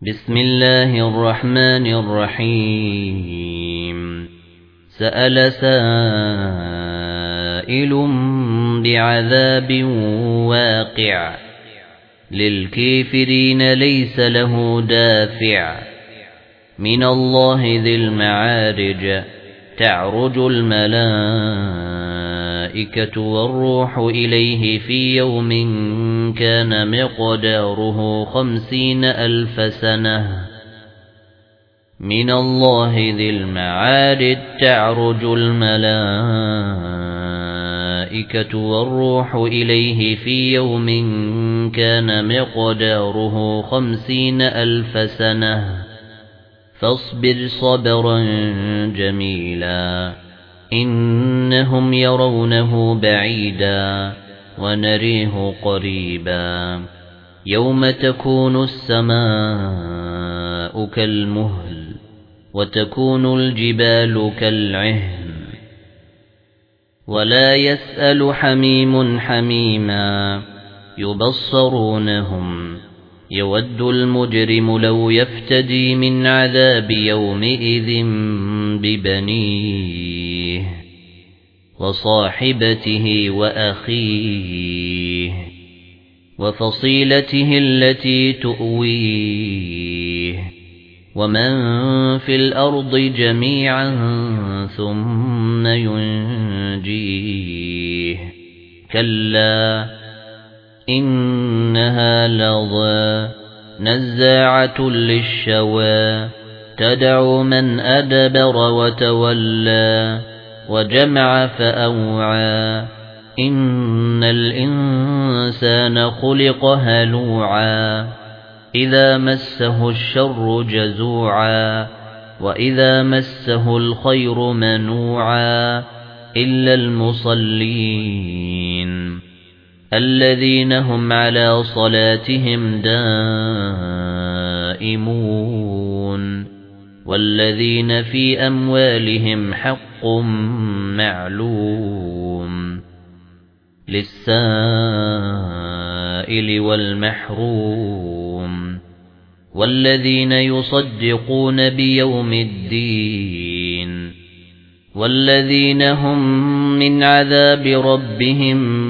بسم الله الرحمن الرحيم سأل سائل بعذاب واقع للكافرين ليس له دافع من الله ذي المعارج تعرج الملائكة والروح إليه في يوم كان مقداره 50,000 سنة من الله ذي المعارج تعرج الملائكة والروح إليه في يوم كان مقداره 50,000 سنة فاصبر صبرا جميلا إنهم يرونه بعيدا ونريه قريبا يوم تكون السماء كالمهل وتكون الجبال كالعهن ولا يسأل حميم حميما يبصرونهم يود المجرم لو يفتدي من عذاب يومئذ ببنيه وصاحبته وأخيه وفصيلته التي تؤويه ومن في الأرض جميعا ثم ينجيه كلا إنها لظى نزاعة للشوى تدعو من أدبر وتولى وجمع فأوعى إن الإنسان خلق هلوعا إذا مسه الشر جزوعا وإذا مسه الخير منوعا إلا المصلين الذين هم على صلاتهم دائمون والذين في أموالهم حق معلوم للسائل والمحروم والذين يصدقون بيوم الدين والذين هم من عذاب ربهم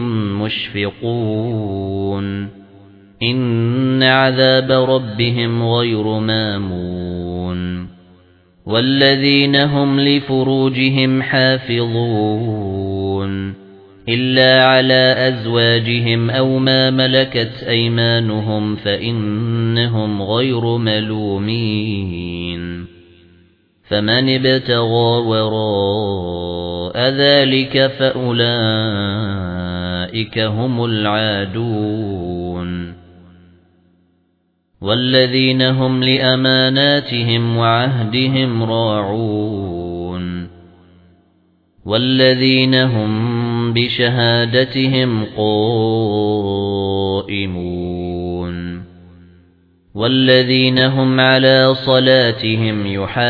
مشفقون إن عذاب ربهم غير مامون والذين هم لفروجهم حافظون إلا على أزواجهم أو ما ملكت أيمانهم فإنهم غير ملومين فمن ابتغى وراء ذلك فأولئك هم العادون والذين هم لأماناتهم وعهدهم راعون والذين هم بشهادتهم قائمون والذين هم على صلاتهم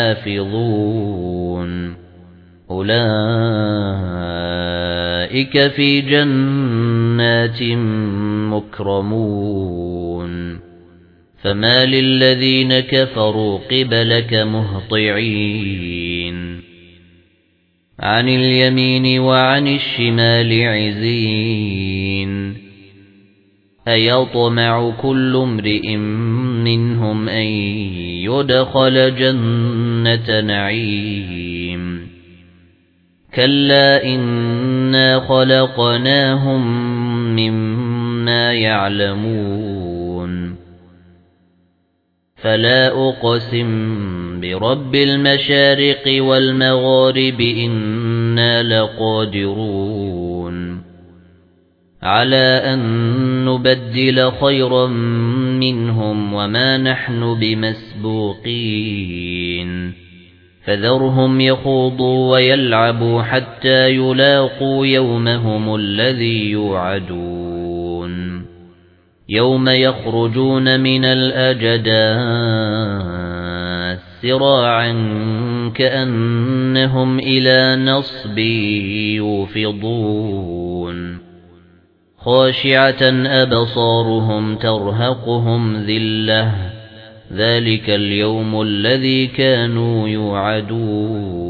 يحافظون أولئك في جنات مكرمون فما للذين كفروا قبلك مهطعين عن اليمين وعن الشمال عزين أيطمع كل امرئ منهم أن يدخل جنة نعيم كلا إنا خلقناهم مما يعلمون فلا أقسم برب المشارق والمغارب إنا لقادرون على أن نبدل خيرا منهم وما نحن بمسبوقين فذرهم يخوضوا ويلعبوا حتى يلاقوا يومهم الذي يوعدون يوم يخرجون من الأجداث سراعا كأنهم إلى نصب يوفضون خاشعة أبصارهم ترهقهم ذلة ذلك اليوم الذي كانوا يوعدون